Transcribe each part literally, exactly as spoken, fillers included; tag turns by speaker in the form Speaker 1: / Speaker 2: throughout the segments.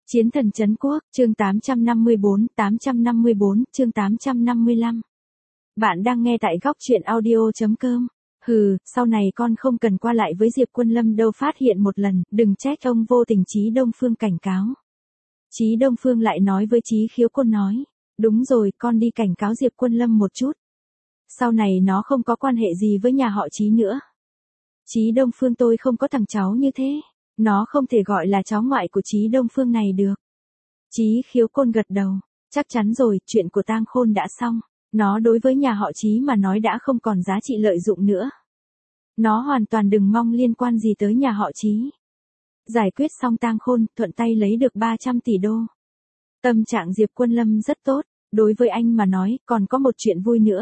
Speaker 1: Chiến thần trấn quốc, chương tám trăm năm mươi bốn, tám trăm năm mươi bốn, chương tám trăm năm mươi lăm. Bạn đang nghe tại góc truyện audio chấm com. Hừ, sau này con không cần qua lại với Diệp Quân Lâm đâu, phát hiện một lần, đừng trách ông vô tình. Chí Đông Phương cảnh cáo. Chí Đông Phương lại nói với Chí Khiếu Côn nói, đúng rồi, con đi cảnh cáo Diệp Quân Lâm một chút. Sau này nó không có quan hệ gì với nhà họ Chí nữa. Chí Đông Phương tôi không có thằng cháu như thế. Nó không thể gọi là cháu ngoại của Chí Đông Phương này được. Chí Khiếu Côn gật đầu. Chắc chắn rồi, chuyện của Tang Khôn đã xong. Nó đối với nhà họ Chí mà nói đã không còn giá trị lợi dụng nữa. Nó hoàn toàn đừng mong liên quan gì tới nhà họ Chí. Giải quyết xong Tang Khôn, thuận tay lấy được ba trăm tỷ đô. Tâm trạng Diệp Quân Lâm rất tốt. Đối với anh mà nói, còn có một chuyện vui nữa.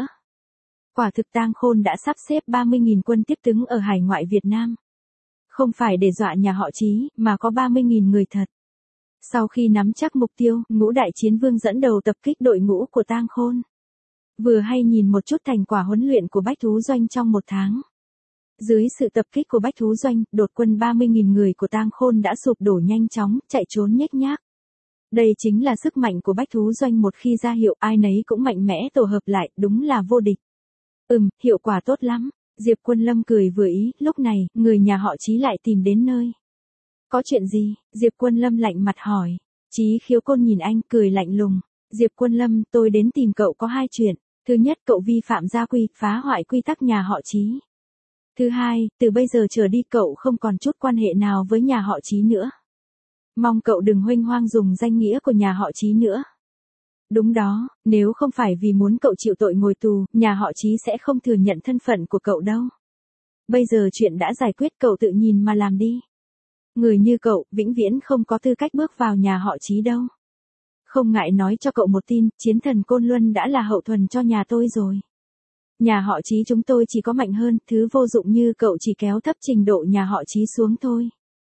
Speaker 1: Quả thực Tang Khôn đã sắp xếp ba mươi nghìn quân tiếp tướng ở hải ngoại Việt Nam. Không phải để dọa nhà họ Chí, mà có ba mươi nghìn người thật. Sau khi nắm chắc mục tiêu, Ngũ Đại Chiến Vương dẫn đầu tập kích đội ngũ của Tang Khôn. Vừa hay nhìn một chút thành quả huấn luyện của Bách Thú Doanh trong một tháng. Dưới sự tập kích của Bách Thú Doanh, đột quân ba mươi nghìn người của Tang Khôn đã sụp đổ nhanh chóng, chạy trốn nhếch nhác. Đây chính là sức mạnh của Bách Thú Doanh, một khi ra hiệu ai nấy cũng mạnh mẽ tổ hợp lại, đúng là vô địch. Ừm, hiệu quả tốt lắm. Diệp Quân Lâm cười vừa ý, lúc này, người nhà họ Chí lại tìm đến nơi. Có chuyện gì? Diệp Quân Lâm lạnh mặt hỏi. Chí Khiếu Côn nhìn anh, cười lạnh lùng. Diệp Quân Lâm, tôi đến tìm cậu có hai chuyện. Thứ nhất, cậu vi phạm gia quy, phá hoại quy tắc nhà họ Chí. Thứ hai, từ bây giờ trở đi cậu không còn chút quan hệ nào với nhà họ Chí nữa. Mong cậu đừng huênh hoang dùng danh nghĩa của nhà họ Chí nữa. Đúng đó, nếu không phải vì muốn cậu chịu tội ngồi tù, nhà họ Chí sẽ không thừa nhận thân phận của cậu đâu. Bây giờ chuyện đã giải quyết, cậu tự nhìn mà làm đi. Người như cậu, vĩnh viễn không có tư cách bước vào nhà họ Chí đâu. Không ngại nói cho cậu một tin, chiến thần Côn Luân đã là hậu thuần cho nhà tôi rồi. Nhà họ Chí chúng tôi chỉ có mạnh hơn, thứ vô dụng như cậu chỉ kéo thấp trình độ nhà họ Chí xuống thôi.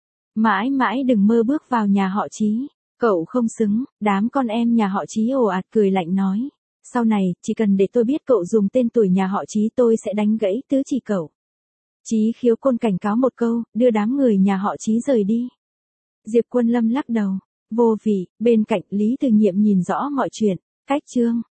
Speaker 1: Mãi mãi đừng mơ bước vào nhà họ Chí. Cậu không xứng. Đám con em nhà họ Chí ồ ạt cười lạnh nói. Sau này, chỉ cần để tôi biết cậu dùng tên tuổi nhà họ Chí, tôi sẽ đánh gãy tứ chỉ cậu. Chí Khiếu Côn cảnh cáo một câu, đưa đám người nhà họ Chí rời đi. Diệp Quân Lâm lắc đầu. Vô vị. Bên cạnh Lý Từ Nhiệm nhìn rõ mọi chuyện. Cách chương.